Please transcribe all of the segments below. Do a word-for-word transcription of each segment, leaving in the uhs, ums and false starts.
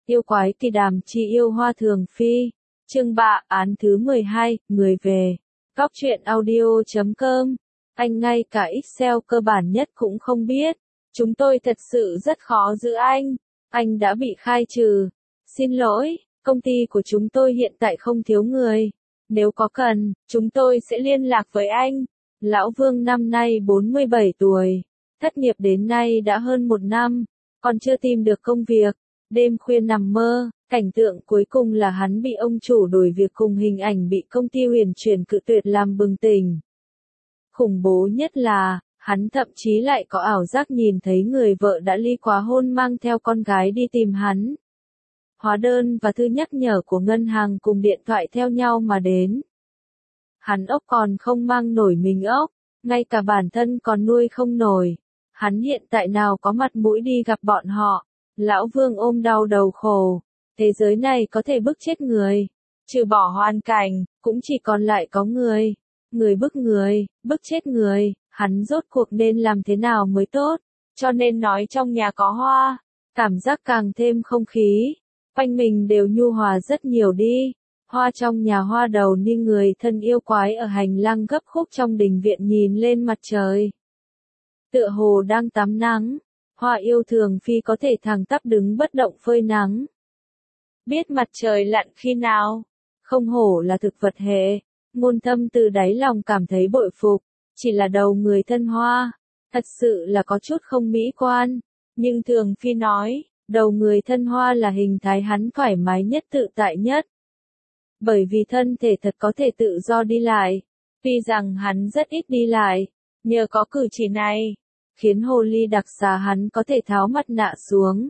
Yêu quái kỳ đàm chi yêu hoa thường phi. Chương ba, án thứ mười hai, người về. Góc truyện audio chấm com. Anh ngay cả Excel cơ bản nhất cũng không biết. Chúng tôi thật sự rất khó giữ anh. Anh đã bị khai trừ. Xin lỗi, công ty của chúng tôi hiện tại không thiếu người. Nếu có cần, chúng tôi sẽ liên lạc với anh. Lão Vương năm nay bốn mươi bảy tuổi. Thất nghiệp đến nay đã hơn một năm. Còn chưa tìm được công việc. Đêm khuya nằm mơ, cảnh tượng cuối cùng là hắn bị ông chủ đổi việc cùng hình ảnh bị công ty Huyền Chuyển cự tuyệt làm bừng tỉnh. Khủng bố nhất là, hắn thậm chí lại có ảo giác nhìn thấy người vợ đã ly quá hôn mang theo con gái đi tìm hắn. Hóa đơn và thư nhắc nhở của ngân hàng cùng điện thoại theo nhau mà đến. Hắn ốc còn không mang nổi mình ốc, ngay cả bản thân còn nuôi không nổi. Hắn hiện tại nào có mặt mũi đi gặp bọn họ. Lão Vương ôm đau đầu khổ. Thế giới này có thể bức chết người. Trừ bỏ hoàn cảnh, cũng chỉ còn lại có người. Người bức người, bức chết người, hắn rốt cuộc nên làm thế nào mới tốt. Cho nên nói trong nhà có hoa, cảm giác càng thêm không khí. Quanh mình đều nhu hòa rất nhiều đi. Hoa trong nhà hoa đầu ni người thân yêu quái ở hành lang gấp khúc trong đình viện nhìn lên mặt trời. Tựa hồ đang tắm nắng. Hoa yêu thường phi có thể thẳng tắp đứng bất động phơi nắng. Biết mặt trời lặn khi nào? Không hổ là thực vật hệ. Ngôn Thâm từ đáy lòng cảm thấy bội phục. Chỉ là đầu người thân hoa. Thật sự là có chút không mỹ quan. Nhưng thường phi nói, đầu người thân hoa là hình thái hắn thoải mái nhất tự tại nhất. Bởi vì thân thể thật có thể tự do đi lại. Tuy rằng hắn rất ít đi lại. Nhờ có cử chỉ này. Khiến hồ ly đặc xá hắn có thể tháo mặt nạ xuống.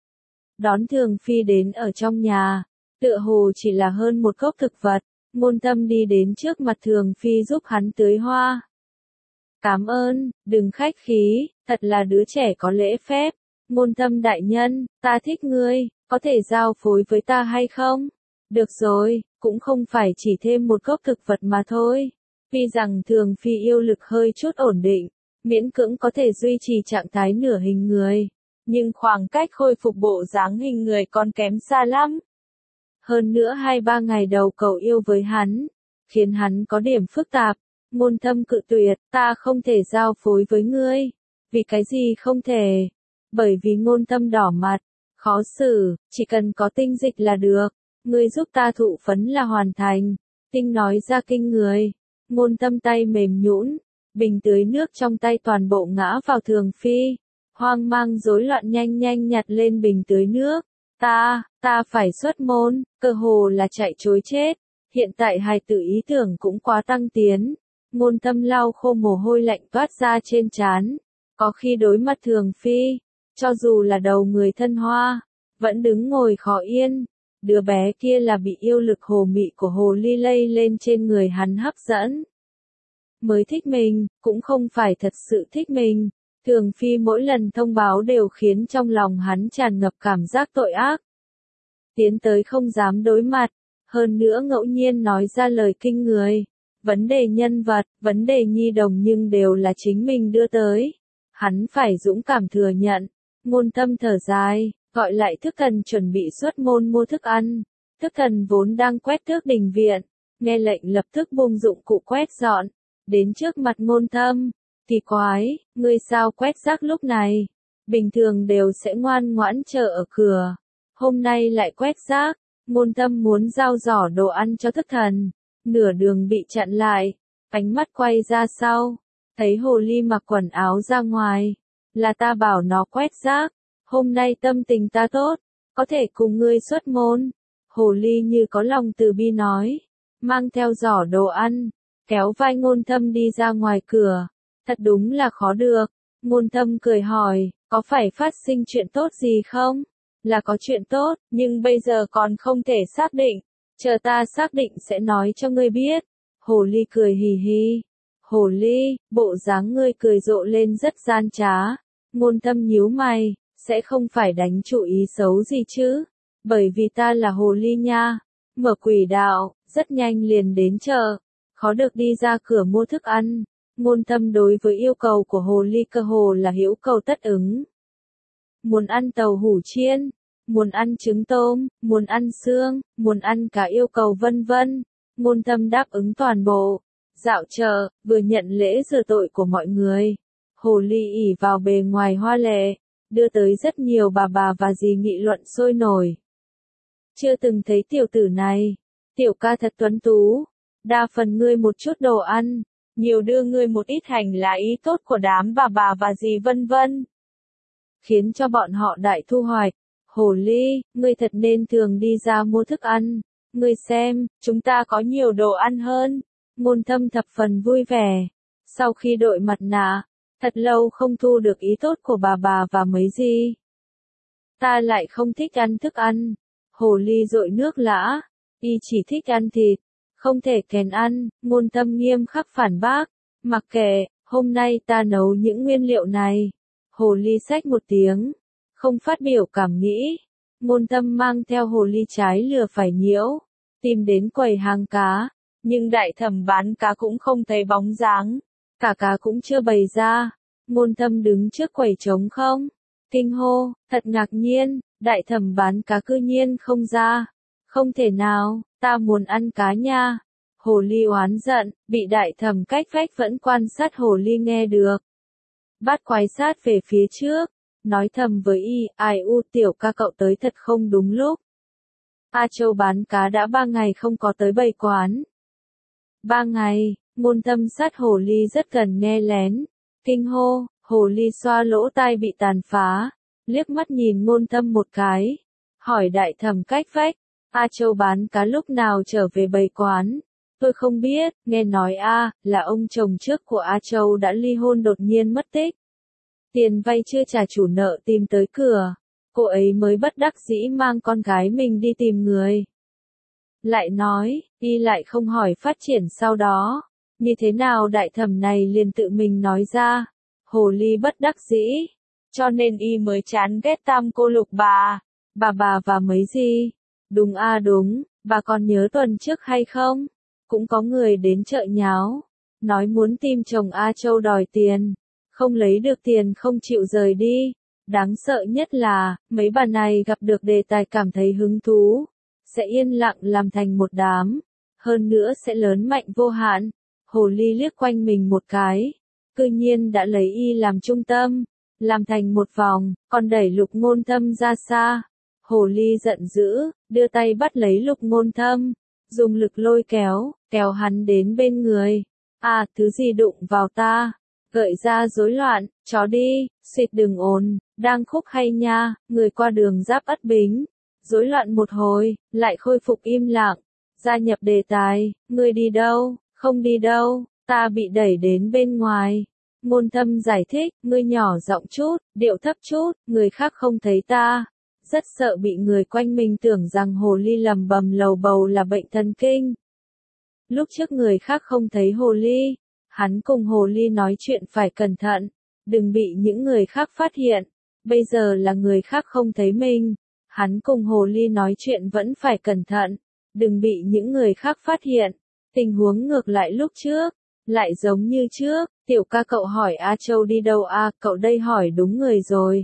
Đón thường phi đến ở trong nhà, tựa hồ chỉ là hơn một gốc thực vật, Ngôn Thâm đi đến trước mặt thường phi giúp hắn tưới hoa. Cảm ơn, đừng khách khí, thật là đứa trẻ có lễ phép. Ngôn Thâm đại nhân, ta thích ngươi, có thể giao phối với ta hay không? Được rồi, cũng không phải chỉ thêm một gốc thực vật mà thôi. Tuy rằng thường phi yêu lực hơi chút ổn định. Miễn cưỡng có thể duy trì trạng thái nửa hình người, nhưng khoảng cách khôi phục bộ dáng hình người còn kém xa lắm. Hơn nữa hai ba ngày đầu cầu yêu với hắn, khiến hắn có điểm phức tạp. Ngôn Thâm cự tuyệt, ta không thể giao phối với ngươi. Vì cái gì không thể? Bởi vì Ngôn Thâm đỏ mặt, khó xử, chỉ cần có tinh dịch là được. Ngươi giúp ta thụ phấn là hoàn thành. Tinh nói ra kinh người. Ngôn Thâm tay mềm nhũn. Bình tưới nước trong tay toàn bộ ngã vào thường phi. Hoang mang rối loạn nhanh nhanh nhặt lên bình tưới nước. Ta, ta phải xuất môn, cơ hồ là chạy trối chết. Hiện tại hài tử ý tưởng cũng quá tăng tiến. Ngôn Thâm lau khô mồ hôi lạnh toát ra trên trán. Có khi đối mặt thường phi, cho dù là đầu người thân hoa, vẫn đứng ngồi khó yên. Đứa bé kia là bị yêu lực hồ mị của hồ ly lây lên trên người hắn hấp dẫn. Mới thích mình, cũng không phải thật sự thích mình. Thường phi mỗi lần thông báo đều khiến trong lòng hắn tràn ngập cảm giác tội ác. Tiến tới không dám đối mặt, hơn nữa ngẫu nhiên nói ra lời kinh người. Vấn đề nhân vật, vấn đề nhi đồng nhưng đều là chính mình đưa tới. Hắn phải dũng cảm thừa nhận. Ngôn Thâm thở dài, gọi lại Thức Thần chuẩn bị xuất môn mua thức ăn. Thức Thần vốn đang quét tước đình viện, nghe lệnh lập tức buông dụng cụ quét dọn. Đến trước mặt Ngôn Thâm, kỳ quái, ngươi sao quét rác lúc này? Bình thường đều sẽ ngoan ngoãn chờ ở cửa. Hôm nay lại quét rác. Ngôn Thâm muốn giao giỏ đồ ăn cho Thức Thần. Nửa đường bị chặn lại. Ánh mắt quay ra sau. Thấy hồ ly mặc quần áo ra ngoài. Là ta bảo nó quét rác. Hôm nay tâm tình ta tốt. Có thể cùng ngươi xuất môn. Hồ ly như có lòng từ bi nói. Mang theo giỏ đồ ăn. Kéo vai Ngôn Thâm đi ra ngoài cửa. Thật đúng là khó được. Ngôn Thâm cười hỏi, có phải phát sinh chuyện tốt gì không? Là có chuyện tốt, nhưng bây giờ còn không thể xác định. Chờ ta xác định sẽ nói cho ngươi biết. Hồ ly cười hì hì. Hồ ly, bộ dáng ngươi cười rộ lên rất gian trá. Ngôn Thâm nhíu mày, sẽ không phải đánh chủ ý xấu gì chứ? Bởi vì ta là hồ ly nha. Mở quỷ đạo, rất nhanh liền đến chợ. Khó được đi ra cửa mua thức ăn. Ngôn Thâm đối với yêu cầu của hồ ly cơ hồ là hữu cầu tất ứng. Muốn ăn tàu hủ chiên. muốn ăn trứng tôm, muốn ăn xương, muốn ăn cá yêu cầu vân vân. Ngôn Thâm đáp ứng toàn bộ. Dạo chợ, vừa nhận lễ rửa tội của mọi người. Hồ ly ỷ vào bề ngoài hoa lệ, đưa tới rất nhiều bà bà và dì nghị luận sôi nổi. Chưa từng thấy tiểu tử này, tiểu ca thật tuấn tú, đa phần ngươi một chút đồ ăn, nhiều đưa ngươi một ít hành là ý tốt của đám bà bà và dì vân vân. Khiến cho bọn họ đại thu hoạch. Hồ ly, ngươi thật nên thường đi ra mua thức ăn, ngươi xem, chúng ta có nhiều đồ ăn hơn. Ngôn Thâm thập phần vui vẻ. Sau khi đội mặt nạ, thật lâu không thu được ý tốt của bà bà và mấy dì. Ta lại không thích ăn thức ăn. Hồ ly dội nước lã, y chỉ thích ăn thịt, không thể kèn ăn. Ngôn Thâm nghiêm khắc phản bác, mặc kệ, hôm nay ta nấu những nguyên liệu này. Hồ ly xách một tiếng, không phát biểu cảm nghĩ. Ngôn Thâm mang theo hồ ly trái lừa phải nhiễu, tìm đến quầy hàng cá, nhưng đại thẩm bán cá cũng không thấy bóng dáng, cả cá cũng chưa bày ra. Ngôn Thâm đứng trước quầy trống không, kinh hô, thật ngạc nhiên, đại thẩm bán cá cư nhiên không ra. Không thể nào, ta muốn ăn cá nha. Hồ ly oán giận, bị đại thẩm cách vách vẫn quan sát hồ ly nghe được. Bắt quái sát về phía trước, nói thầm với y, ai u tiểu ca cậu tới thật không đúng lúc. A Châu bán cá đã ba ngày không có tới bày quán. Ba ngày, Ngôn Thâm sát hồ ly rất gần nghe lén. Kinh hô, hồ ly xoa lỗ tai bị tàn phá, liếc mắt nhìn Ngôn Thâm một cái. Hỏi đại thẩm cách vách, A Châu bán cá lúc nào trở về bày quán? Tôi không biết, nghe nói A, là ông chồng trước của A Châu đã ly hôn đột nhiên mất tích. Tiền vay chưa trả chủ nợ tìm tới cửa, cô ấy mới bất đắc dĩ mang con gái mình đi tìm người. Lại nói, y lại không hỏi phát triển sau đó, như thế nào đại thẩm này liền tự mình nói ra. Hồ ly bất đắc dĩ, cho nên y mới chán ghét tam cô lục bà, bà bà và mấy gì. Đúng a à đúng, bà còn nhớ tuần trước hay không? Cũng có người đến chợ nháo, nói muốn tìm chồng A Châu đòi tiền, không lấy được tiền không chịu rời đi. Đáng sợ nhất là, mấy bà này gặp được đề tài cảm thấy hứng thú, sẽ yên lặng làm thành một đám, hơn nữa sẽ lớn mạnh vô hạn. Hồ ly liếc quanh mình một cái, cư nhiên đã lấy y làm trung tâm, làm thành một vòng, còn đẩy Lục Ngôn Thâm ra xa. Hồ ly giận dữ, đưa tay bắt lấy Lục Ngôn Thâm, dùng lực lôi kéo, kéo hắn đến bên người. À, thứ gì đụng vào ta? Gợi ra rối loạn, chó đi, xịt đừng ồn, đang khúc hay nha, người qua đường giáp Ất Bính. Rối loạn một hồi, lại khôi phục im lặng, gia nhập đề tài, ngươi đi đâu, không đi đâu, ta bị đẩy đến bên ngoài. Ngôn Thâm giải thích, ngươi nhỏ giọng chút, điệu thấp chút, người khác không thấy ta. Rất sợ bị người quanh mình tưởng rằng hồ ly lầm bầm lầu bầu là bệnh thần kinh. Lúc trước người khác không thấy hồ ly, hắn cùng hồ ly nói chuyện phải cẩn thận, đừng bị những người khác phát hiện. Bây giờ là người khác không thấy mình, hắn cùng hồ ly nói chuyện vẫn phải cẩn thận, đừng bị những người khác phát hiện. Tình huống ngược lại lúc trước, lại giống như trước, tiểu ca cậu hỏi A Châu đi đâu a, cậu đây hỏi đúng người rồi.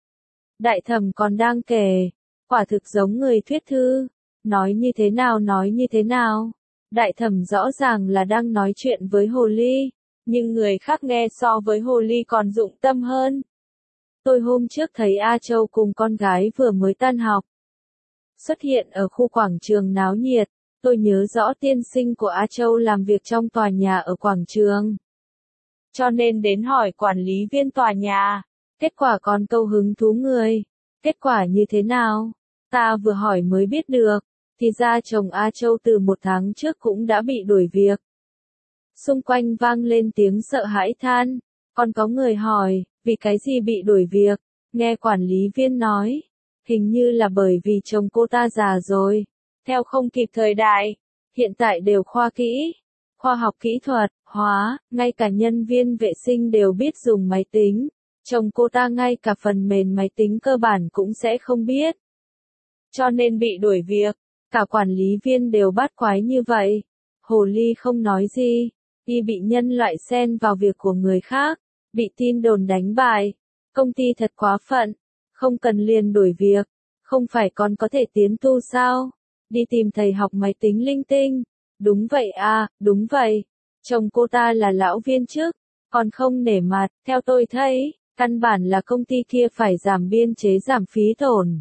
Đại thẩm còn đang kể, quả thực giống người thuyết thư, nói như thế nào nói như thế nào. Đại thẩm rõ ràng là đang nói chuyện với hồ ly, nhưng người khác nghe so với hồ ly còn dụng tâm hơn. Tôi hôm trước thấy A Châu cùng con gái vừa mới tan học, xuất hiện ở khu quảng trường náo nhiệt. Tôi nhớ rõ tiên sinh của A Châu làm việc trong tòa nhà ở quảng trường, cho nên đến hỏi quản lý viên tòa nhà. Kết quả còn câu hứng thú người. Kết quả như thế nào? Ta vừa hỏi mới biết được, thì ra chồng A Châu từ một tháng trước cũng đã bị đuổi việc. Xung quanh vang lên tiếng sợ hãi than, còn có người hỏi, vì cái gì bị đuổi việc? Nghe quản lý viên nói, hình như là bởi vì chồng cô ta già rồi, theo không kịp thời đại, hiện tại đều khoa kỹ, khoa học kỹ thuật, hóa, ngay cả nhân viên vệ sinh đều biết dùng máy tính. Chồng cô ta ngay cả phần mềm máy tính cơ bản cũng sẽ không biết. Cho nên bị đuổi việc, cả quản lý viên đều bắt quái như vậy. Hồ ly không nói gì, y bị nhân loại xen vào việc của người khác, bị tin đồn đánh bại. Công ty thật quá phận, không cần liền đuổi việc, Không phải con có thể tiến tu sao? Đi tìm thầy học máy tính linh tinh. Đúng vậy à, đúng vậy. Chồng cô ta là lão viên chức, còn không nể mặt, theo tôi thấy, căn bản là công ty kia phải giảm biên chế giảm phí tổn.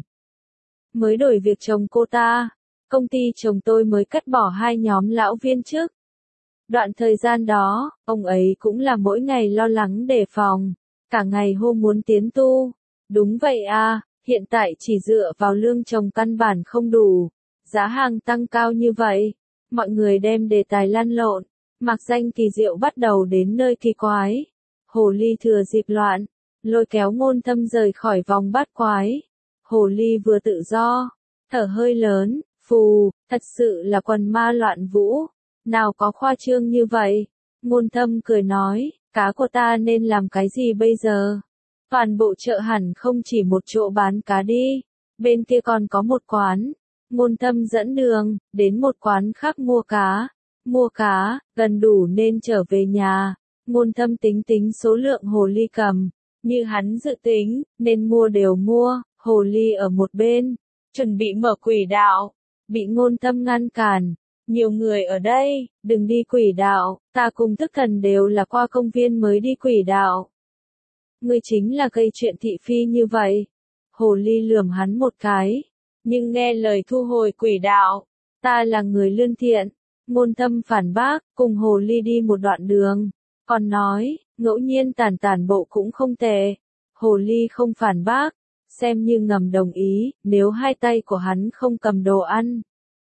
Mới đổi việc chồng cô ta, công ty chồng tôi mới cắt bỏ hai nhóm lão viên chức. Đoạn thời gian đó, ông ấy cũng là mỗi ngày lo lắng đề phòng, cả ngày hô muốn tiến tu. Đúng vậy à, hiện tại chỉ dựa vào lương chồng căn bản không đủ, giá hàng tăng cao như vậy, mọi người đem đề tài lăn lộn, mặc danh kỳ diệu bắt đầu đến nơi kỳ quái. Hồ ly thừa dịp loạn, lôi kéo Ngôn Thâm rời khỏi vòng bát quái. Hồ ly vừa tự do, thở hơi lớn, phù, thật sự là quần ma loạn vũ, nào có khoa trương như vậy. Ngôn Thâm cười nói, cá của ta nên làm cái gì bây giờ? Toàn bộ chợ hẳn không chỉ một chỗ bán cá đi, bên kia còn có một quán. Ngôn Thâm dẫn đường, đến một quán khác mua cá. Mua cá, gần đủ nên trở về nhà. Ngôn Thâm tính tính số lượng hồ ly cầm, như hắn dự tính, nên mua đều mua. Hồ ly ở một bên, chuẩn bị mở quỷ đạo, bị Ngôn Thâm ngăn cản. Nhiều người ở đây, đừng đi quỷ đạo, ta cùng Tức Thần đều là qua công viên mới đi quỷ đạo. Ngươi chính là gây chuyện thị phi như vậy. Hồ ly lườm hắn một cái, nhưng nghe lời thu hồi quỷ đạo, ta là người lương thiện. Ngôn Thâm phản bác, cùng hồ ly đi một đoạn đường, còn nói, ngẫu nhiên tản tản bộ cũng không tệ. Hồ ly không phản bác, xem như ngầm đồng ý, nếu hai tay của hắn không cầm đồ ăn.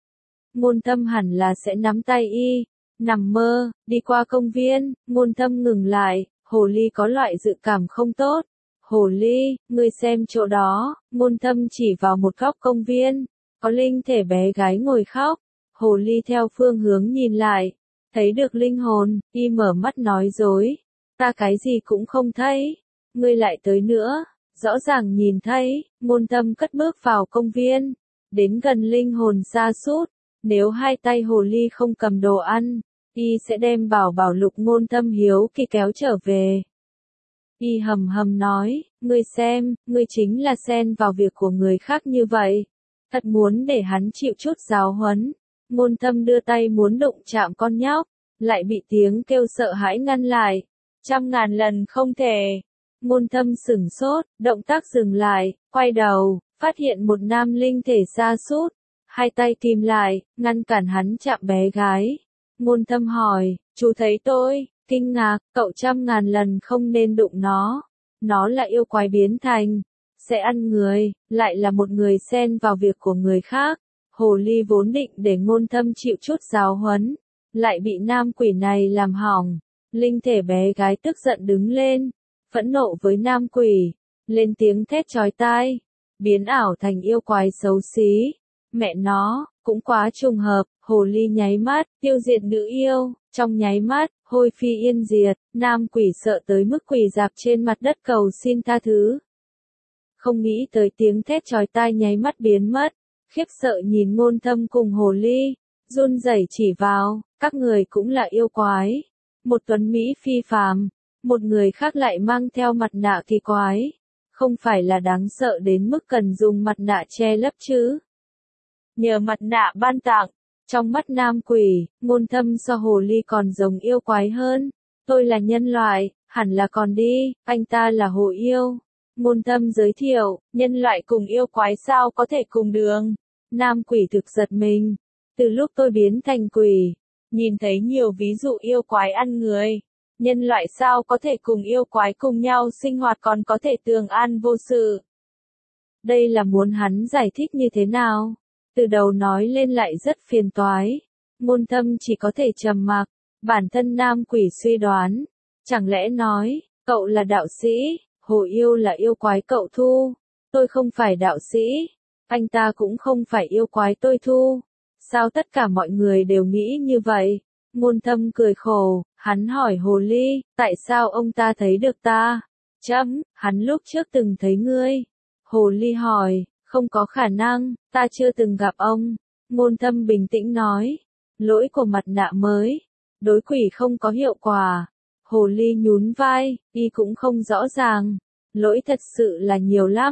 Ngôn Thâm hẳn là sẽ nắm tay y, nằm mơ, đi qua công viên. Ngôn Thâm ngừng lại, hồ ly có loại dự cảm không tốt. Hồ ly, ngươi xem chỗ đó. Ngôn Thâm chỉ vào một góc công viên, có linh thể bé gái ngồi khóc. Hồ ly theo phương hướng nhìn lại, thấy được linh hồn, y mở mắt nói dối. Ta cái gì cũng không thấy, ngươi lại tới nữa. Rõ ràng nhìn thấy. Ngôn Thâm cất bước vào công viên, đến gần linh hồn sa sút. Nếu hai tay hồ ly không cầm đồ ăn, y sẽ đem bảo bảo lục. Ngôn Thâm hiếu kỳ kéo trở về. Y hầm hầm nói, ngươi xem, ngươi chính là xen vào việc của người khác như vậy. Thật muốn để hắn chịu chút giáo huấn. Ngôn Thâm đưa tay muốn đụng chạm con nhóc, lại bị tiếng kêu sợ hãi ngăn lại. Trăm ngàn lần không thể. Ngôn Thâm sửng sốt, động tác dừng lại, quay đầu, phát hiện một nam linh thể sa sút, hai tay kìm lại, ngăn cản hắn chạm bé gái. Ngôn Thâm hỏi, chú thấy tôi? Kinh ngạc, cậu trăm ngàn lần không nên đụng nó. Nó là yêu quái biến thành, sẽ ăn người, lại là một người xen vào việc của người khác. Hồ ly vốn định để Ngôn Thâm chịu chút giáo huấn, lại bị nam quỷ này làm hỏng. Linh thể bé gái tức giận đứng lên, phẫn nộ với nam quỷ, lên tiếng thét chói tai, biến ảo thành yêu quái xấu xí. Mẹ nó, cũng quá trùng hợp. Hồ ly nháy mắt, tiêu diệt nữ yêu, trong nháy mắt, hôi phi yên diệt. Nam quỷ sợ tới mức quỳ dạp trên mặt đất cầu xin tha thứ. Không nghĩ tới tiếng thét chói tai nháy mắt biến mất, khiếp sợ nhìn Ngôn Thâm cùng hồ ly, run rẩy chỉ vào, các người cũng là yêu quái. Một tuấn Mỹ phi phàm, một người khác lại mang theo mặt nạ kỳ quái, không phải là đáng sợ đến mức cần dùng mặt nạ che lấp chứ. Nhờ mặt nạ ban tặng, trong mắt nam quỷ, Ngôn Thâm so hồ ly còn giống yêu quái hơn. Tôi là nhân loại, hẳn là còn đi, anh ta là hồ yêu. Ngôn Thâm giới thiệu, nhân loại cùng yêu quái sao có thể cùng đường. Nam quỷ thực giật mình. Từ lúc tôi biến thành quỷ, nhìn thấy nhiều ví dụ yêu quái ăn người. Nhân loại sao có thể cùng yêu quái cùng nhau sinh hoạt còn có thể tường an vô sự. Đây là muốn hắn giải thích như thế nào? Từ đầu nói lên lại rất phiền toái. Ngôn Thâm chỉ có thể trầm mặc. Bản thân nam quỷ suy đoán. Chẳng lẽ nói, cậu là đạo sĩ, hồ yêu là yêu quái cậu thu. Tôi không phải đạo sĩ, anh ta cũng không phải yêu quái tôi thu. Sao tất cả mọi người đều nghĩ như vậy? Ngôn Thâm cười khổ, hắn hỏi hồ ly, tại sao ông ta thấy được ta? Chấm, hắn lúc trước từng thấy ngươi. Hồ ly hỏi, không có khả năng, ta chưa từng gặp ông. Ngôn Thâm bình tĩnh nói, lỗi của mặt nạ mới, đối quỷ không có hiệu quả. Hồ ly nhún vai, y cũng không rõ ràng, lỗi thật sự là nhiều lắm.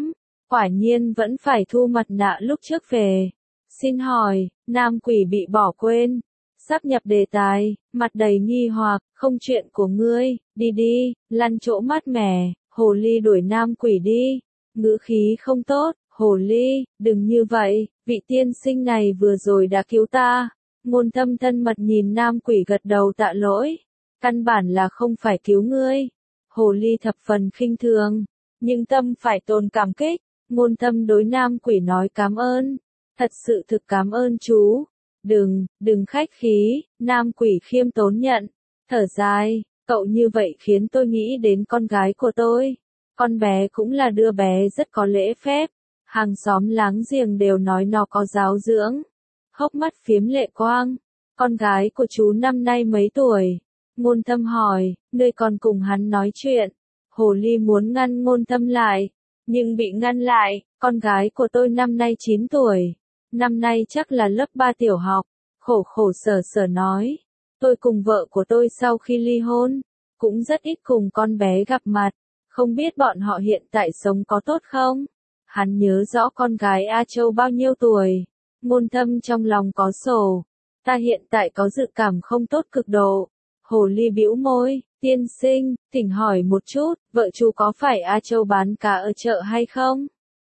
Quả nhiên vẫn phải thu mặt nạ lúc trước về. Xin hỏi, nam quỷ bị bỏ quên. Sắp nhập đề tài, mặt đầy nghi hoặc, không chuyện của ngươi, đi đi, lăn chỗ mát mẻ, hồ ly đuổi nam quỷ đi. Ngữ khí không tốt, hồ ly, đừng như vậy, vị tiên sinh này vừa rồi đã cứu ta. Ngôn Thâm thân mật nhìn nam quỷ gật đầu tạ lỗi. Căn bản là không phải cứu ngươi. Hồ ly thập phần khinh thường, nhưng tâm phải tồn cảm kích. Ngôn Thâm đối nam quỷ nói cảm ơn. Thật sự thực cảm ơn chú. Đừng, đừng khách khí, nam quỷ khiêm tốn nhận. Thở dài, cậu như vậy khiến tôi nghĩ đến con gái của tôi. Con bé cũng là đứa bé rất có lễ phép. Hàng xóm láng giềng đều nói nó có giáo dưỡng. Hốc mắt phiếm lệ quang. Con gái của chú năm nay mấy tuổi? Ngôn Thâm hỏi, nơi còn cùng hắn nói chuyện. Hồ ly muốn ngăn Ngôn Thâm lại, nhưng bị ngăn lại. Con gái của tôi năm nay chín tuổi. Năm nay chắc là lớp ba tiểu học. Khổ khổ sở sở nói. Tôi cùng vợ của tôi sau khi ly hôn, cũng rất ít cùng con bé gặp mặt. Không biết bọn họ hiện tại sống có tốt không? Hắn nhớ rõ con gái A Châu bao nhiêu tuổi. Ngôn Thâm trong lòng có sổ. Ta hiện tại có dự cảm không tốt cực độ. Hồ ly bĩu môi, tiên sinh, thỉnh hỏi một chút, vợ chú có phải A Châu bán cá ở chợ hay không?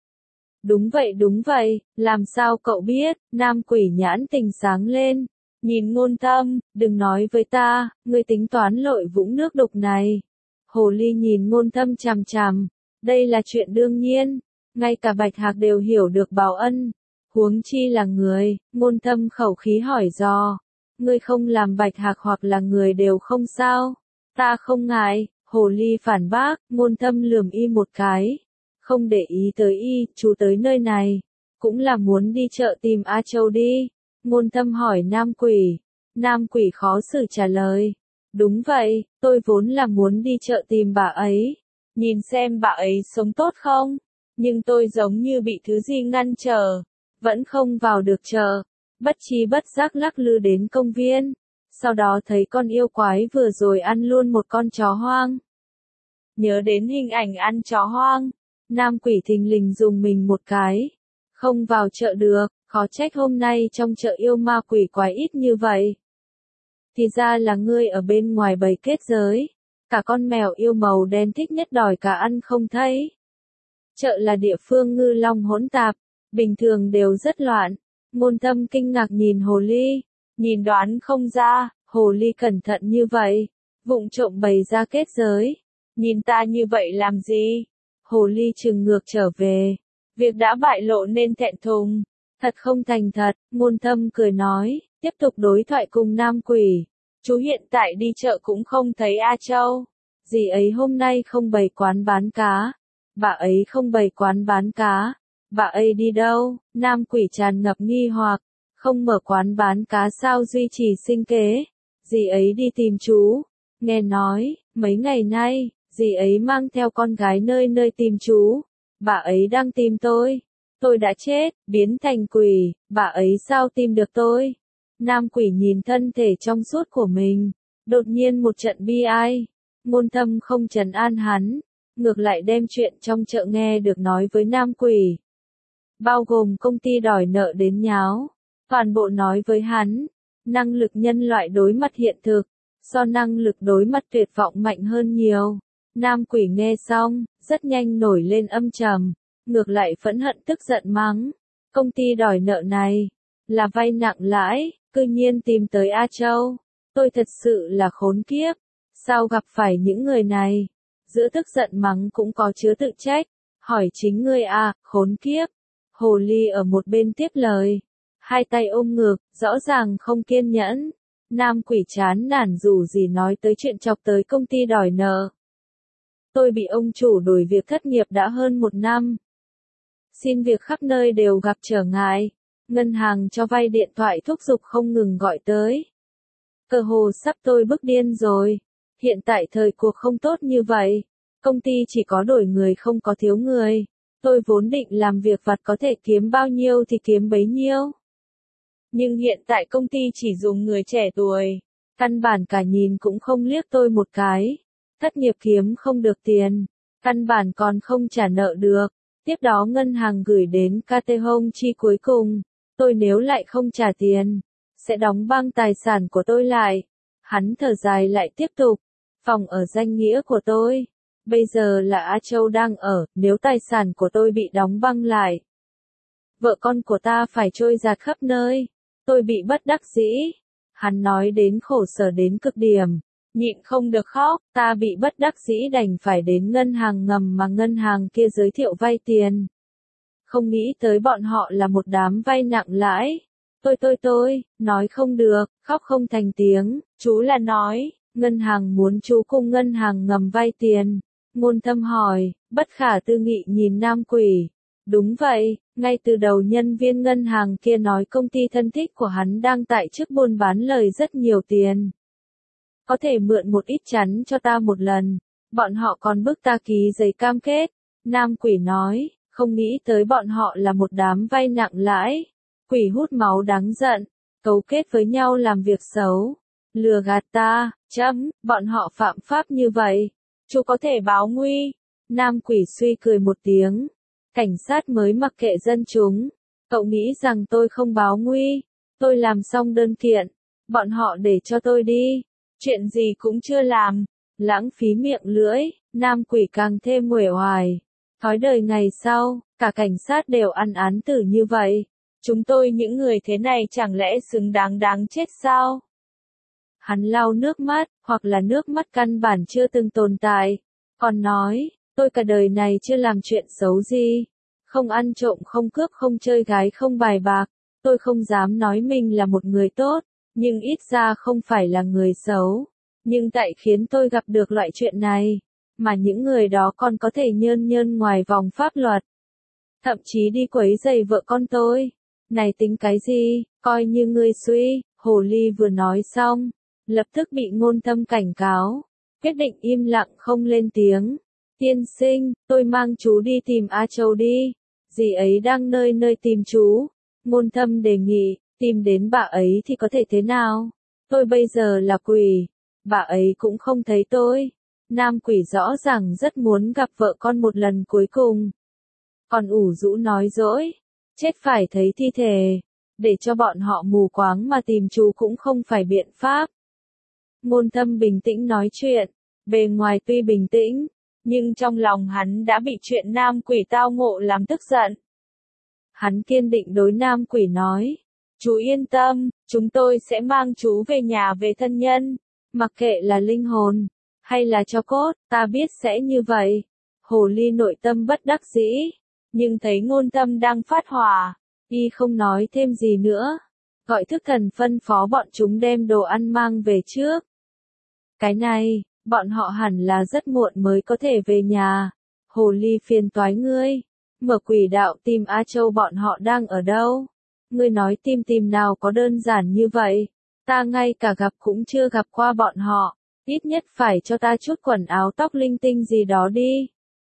Đúng vậy đúng vậy, làm sao cậu biết? Nam quỷ nhãn tình sáng lên. Nhìn Ngôn Thâm, đừng nói với ta, ngươi tính toán lội vũng nước đục này. Hồ ly nhìn Ngôn Thâm chằm chằm. Đây là chuyện đương nhiên. Ngay cả Bạch Hạc đều hiểu được báo ân. Huống chi là người. Ngôn Thâm khẩu khí hỏi dò. Ngươi không làm Bạch Hạc hoặc là người đều không sao. Ta không ngại. Hồ ly phản bác. Ngôn Thâm lườm y một cái. Không để ý tới y, chú tới nơi này. Cũng là muốn đi chợ tìm A Châu đi. Ngôn Thâm hỏi nam quỷ. Nam quỷ khó xử trả lời. Đúng vậy, tôi vốn là muốn đi chợ tìm bà ấy. Nhìn xem bà ấy sống tốt không. Nhưng tôi giống như bị thứ gì ngăn trở. Vẫn không vào được chợ. Bất chi bất giác lắc lư đến công viên. Sau đó thấy con yêu quái vừa rồi ăn luôn một con chó hoang. Nhớ đến hình ảnh ăn chó hoang. Nam quỷ thình lình dùng mình một cái. Không vào chợ được, khó trách hôm nay trong chợ yêu ma quỷ quái ít như vậy. Thì ra là ngươi ở bên ngoài bầy kết giới. Cả con mèo yêu màu đen thích nhất đòi cả ăn không thấy. Chợ là địa phương ngư long hỗn tạp, bình thường đều rất loạn. Ngôn Thâm kinh ngạc nhìn hồ ly. Nhìn đoán không ra, hồ ly cẩn thận như vậy. Vụng trộm bày ra kết giới. Nhìn ta như vậy làm gì? Hồ ly trừng ngược trở về. Việc đã bại lộ nên thẹn thùng. Thật không thành thật, Ngôn Thâm cười nói, tiếp tục đối thoại cùng nam quỷ. Chú hiện tại đi chợ cũng không thấy A Châu. Dì ấy hôm nay không bày quán bán cá. Bà ấy không bày quán bán cá. Bà ấy đi đâu? Nam quỷ tràn ngập nghi hoặc. Không mở quán bán cá sao duy trì sinh kế? Dì ấy đi tìm chú. Nghe nói, mấy ngày nay, dì ấy mang theo con gái nơi nơi tìm chú. Bà ấy đang tìm tôi. Tôi đã chết, biến thành quỷ, bà ấy sao tìm được tôi? Nam quỷ nhìn thân thể trong suốt của mình. Đột nhiên một trận bi ai. Ngôn Thâm không trấn an hắn. Ngược lại đem chuyện trong chợ nghe được nói với nam quỷ. Bao gồm công ty đòi nợ đến nháo. Toàn bộ nói với hắn. Năng lực nhân loại đối mặt hiện thực. So năng lực đối mặt tuyệt vọng mạnh hơn nhiều. Nam quỷ nghe xong, rất nhanh nổi lên âm trầm. Ngược lại phẫn hận tức giận mắng. Công ty đòi nợ này. Là vay nặng lãi. Cư nhiên tìm tới A Châu. Tôi thật sự là khốn kiếp. Sao gặp phải những người này? Giữa tức giận mắng cũng có chứa tự trách. Hỏi chính ngươi à, khốn kiếp. Hồ ly ở một bên tiếp lời. Hai tay ôm ngực, rõ ràng không kiên nhẫn. Nam quỷ chán nản dù gì nói tới chuyện chọc tới công ty đòi nợ. Tôi bị ông chủ đuổi việc thất nghiệp đã hơn một năm. Xin việc khắp nơi đều gặp trở ngại. Ngân hàng cho vay điện thoại thúc giục không ngừng gọi tới. Cơ hồ sắp tôi bức điên rồi. Hiện tại thời cuộc không tốt như vậy. Công ty chỉ có đổi người không có thiếu người. Tôi vốn định làm việc vặt có thể kiếm bao nhiêu thì kiếm bấy nhiêu. Nhưng hiện tại công ty chỉ dùng người trẻ tuổi. Căn bản cả nhìn cũng không liếc tôi một cái. Thất nghiệp kiếm không được tiền. Căn bản còn không trả nợ được. Tiếp đó ngân hàng gửi đến Kate Hong chi cuối cùng, tôi nếu lại không trả tiền, sẽ đóng băng tài sản của tôi lại. Hắn thở dài lại tiếp tục, phòng ở danh nghĩa của tôi, bây giờ là A Châu đang ở, nếu tài sản của tôi bị đóng băng lại, vợ con của ta phải trôi dạt khắp nơi, tôi bị bất đắc dĩ. Hắn nói đến khổ sở đến cực điểm, nhịn không được khóc, ta bị bất đắc dĩ đành phải đến ngân hàng ngầm mà ngân hàng kia giới thiệu vay tiền. Không nghĩ tới bọn họ là một đám vay nặng lãi. Tôi tôi tôi, nói không được, khóc không thành tiếng, chú là nói, ngân hàng muốn chú cùng ngân hàng ngầm vay tiền. Ngôn Thâm hỏi, bất khả tư nghị nhìn Nam Quỷ. Đúng vậy, ngay từ đầu nhân viên ngân hàng kia nói công ty thân thích của hắn đang tại chức buôn bán lời rất nhiều tiền. Có thể mượn một ít chắn cho ta một lần, bọn họ còn bức ta ký giấy cam kết. Nam Quỷ nói, không nghĩ tới bọn họ là một đám vay nặng lãi. Quỷ hút máu đáng giận, cấu kết với nhau làm việc xấu, lừa gạt ta, chấm, bọn họ phạm pháp như vậy, chú có thể báo nguy. Nam Quỷ suy cười một tiếng, cảnh sát mới mặc kệ dân chúng, cậu nghĩ rằng tôi không báo nguy, tôi làm xong đơn kiện, bọn họ để cho tôi đi, chuyện gì cũng chưa làm, lãng phí miệng lưỡi. Nam Quỷ càng thêm uể oải, thói đời ngày sau, cả cảnh sát đều ăn án tử như vậy. Chúng tôi những người thế này chẳng lẽ xứng đáng đáng chết sao? Hắn lau nước mắt, hoặc là nước mắt căn bản chưa từng tồn tại. Còn nói, tôi cả đời này chưa làm chuyện xấu gì. Không ăn trộm, không cướp, không chơi gái, không bài bạc. Tôi không dám nói mình là một người tốt, nhưng ít ra không phải là người xấu. Nhưng tại khiến tôi gặp được loại chuyện này, mà những người đó còn có thể nhơn nhơn ngoài vòng pháp luật. Thậm chí đi quấy rầy vợ con tôi. Này tính cái gì, coi như ngươi suy, Hồ Ly vừa nói xong, lập tức bị Ngôn Thâm cảnh cáo, quyết định im lặng không lên tiếng. Tiên sinh, tôi mang chú đi tìm A Châu đi, dì ấy đang nơi nơi tìm chú. Ngôn Thâm đề nghị, tìm đến bà ấy thì có thể thế nào? Tôi bây giờ là quỷ, bà ấy cũng không thấy tôi. Nam Quỷ rõ ràng rất muốn gặp vợ con một lần cuối cùng. Còn ủ rũ nói dỗi, chết phải thấy thi thể, để cho bọn họ mù quáng mà tìm chú cũng không phải biện pháp. Ngôn Thâm bình tĩnh nói chuyện, bề ngoài tuy bình tĩnh, nhưng trong lòng hắn đã bị chuyện Nam Quỷ tao ngộ làm tức giận. Hắn kiên định đối Nam Quỷ nói, chú yên tâm, chúng tôi sẽ mang chú về nhà về thân nhân, mặc kệ là linh hồn, hay là tro cốt, ta biết sẽ như vậy. Hồ Ly nội tâm bất đắc dĩ, nhưng thấy Ngôn Thâm đang phát hỏa, y không nói thêm gì nữa, gọi thức thần phân phó bọn chúng đem đồ ăn mang về trước. Cái này, bọn họ hẳn là rất muộn mới có thể về nhà. Hồ Ly phiền toái ngươi, mở quỷ đạo tìm A Châu bọn họ đang ở đâu? Ngươi nói tìm tìm nào có đơn giản như vậy, ta ngay cả gặp cũng chưa gặp qua bọn họ, ít nhất phải cho ta chút quần áo tóc linh tinh gì đó đi.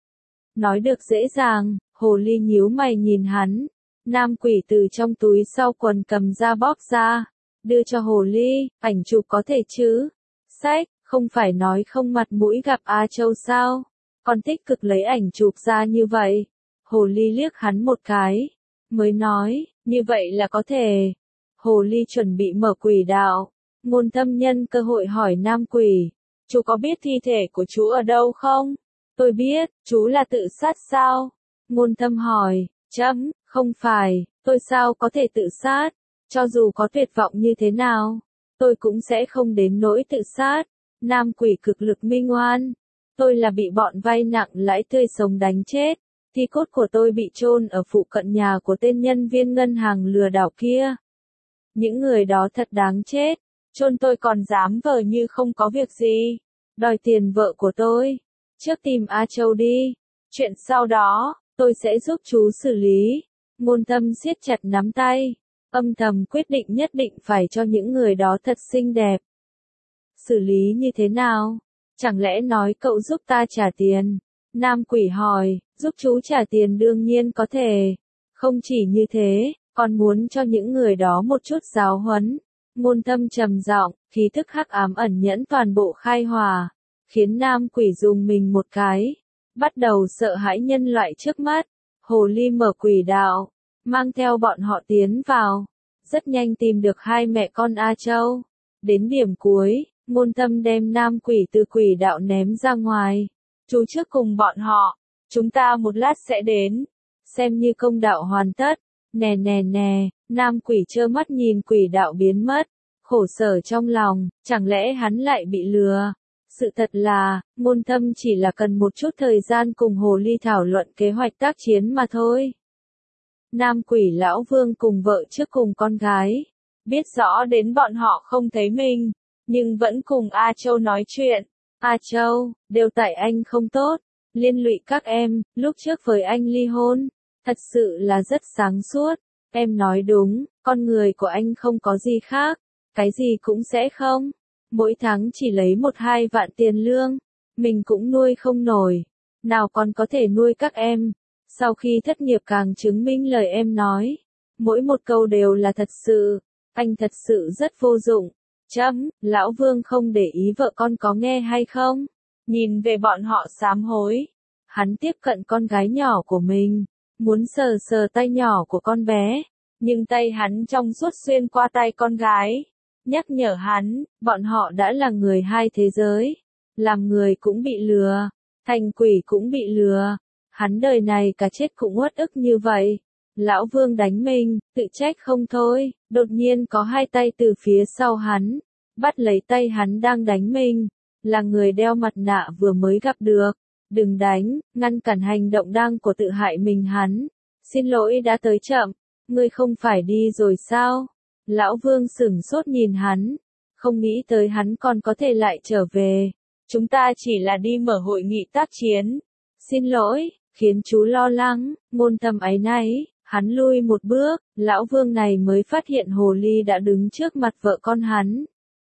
Nói được dễ dàng, Hồ Ly nhíu mày nhìn hắn. Nam Quỷ từ trong túi sau quần cầm ra bóp ra, đưa cho Hồ Ly, ảnh chụp có thể chứ? Sách, không phải nói không mặt mũi gặp A Châu sao? Còn tích cực lấy ảnh chụp ra như vậy. Hồ Ly liếc hắn một cái, mới nói, như vậy là có thể. Hồ Ly chuẩn bị mở quỷ đạo. Ngôn Thâm nhân cơ hội hỏi Nam Quỷ, chú có biết thi thể của chú ở đâu không? Tôi biết, chú là tự sát sao? Ngôn Thâm hỏi, chấm, không phải, tôi sao có thể tự sát? Cho dù có tuyệt vọng như thế nào, tôi cũng sẽ không đến nỗi tự sát. Nam Quỷ cực lực minh oan, tôi là bị bọn vay nặng lãi tươi sống đánh chết, thi cốt của tôi bị chôn ở phụ cận nhà của tên nhân viên ngân hàng lừa đảo kia. Những người đó thật đáng chết, chôn tôi còn dám vờ như không có việc gì, đòi tiền vợ của tôi. Trước tìm A Châu đi, chuyện sau đó, tôi sẽ giúp chú xử lý. Ngôn Thâm siết chặt nắm tay, âm thầm quyết định nhất định phải cho những người đó thật xinh đẹp. Xử lý như thế nào? Chẳng lẽ nói cậu giúp ta trả tiền? Nam Quỷ hỏi, giúp chú trả tiền đương nhiên có thể. Không chỉ như thế, còn muốn cho những người đó một chút giáo huấn. Ngôn Thâm trầm giọng, khí thức hắc ám ẩn nhẫn toàn bộ khai hòa, khiến Nam Quỷ dùng mình một cái, bắt đầu sợ hãi nhân loại trước mắt. Hồ ly mở quỷ đạo, mang theo bọn họ tiến vào. Rất nhanh tìm được hai mẹ con A Châu. Đến điểm cuối, Ngôn Thâm đem nam quỷ từ quỷ đạo ném ra ngoài. Chú trước cùng bọn họ, chúng ta một lát sẽ đến. Xem như công đạo hoàn tất. Nè nè nè, nam quỷ trơ mắt nhìn quỷ đạo biến mất. Khổ sở trong lòng, chẳng lẽ hắn lại bị lừa? Sự thật là, Ngôn Thâm chỉ là cần một chút thời gian cùng Hồ ly thảo luận kế hoạch tác chiến mà thôi. Nam quỷ lão vương cùng vợ trước cùng con gái. Biết rõ đến bọn họ không thấy mình, nhưng vẫn cùng A Châu nói chuyện. A Châu, đều tại anh không tốt, liên lụy các em, lúc trước với anh ly hôn. Thật sự là rất sáng suốt. Em nói đúng, con người của anh không có gì khác. Cái gì cũng sẽ không. Mỗi tháng chỉ lấy một hai vạn tiền lương. Mình cũng nuôi không nổi. Nào còn có thể nuôi các em. Sau khi thất nghiệp càng chứng minh lời em nói. Mỗi một câu đều là thật sự. Anh thật sự rất vô dụng. Chấm, lão Vương không để ý vợ con có nghe hay không. Nhìn về bọn họ sám hối. Hắn tiếp cận con gái nhỏ của mình. Muốn sờ sờ tay nhỏ của con bé. Nhưng tay hắn trong suốt xuyên qua tay con gái. Nhắc nhở hắn, bọn họ đã là người hai thế giới. Làm người cũng bị lừa. Thành quỷ cũng bị lừa. Hắn đời này cả chết cũng uất ức như vậy. Lão Vương đánh mình, tự trách không thôi. Đột nhiên có hai tay từ phía sau hắn. Bắt lấy tay hắn đang đánh mình. Là người đeo mặt nạ vừa mới gặp được. Đừng đánh, ngăn cản hành động đang của tự hại mình hắn. Xin lỗi đã tới chậm. Ngươi không phải đi rồi sao? Lão Vương sửng sốt nhìn hắn. Không nghĩ tới hắn còn có thể lại trở về. Chúng ta chỉ là đi mở hội nghị tác chiến. Xin lỗi, khiến chú lo lắng, Ngôn Thâm áy náy. Hắn lui một bước, lão Vương này mới phát hiện Hồ ly đã đứng trước mặt vợ con hắn.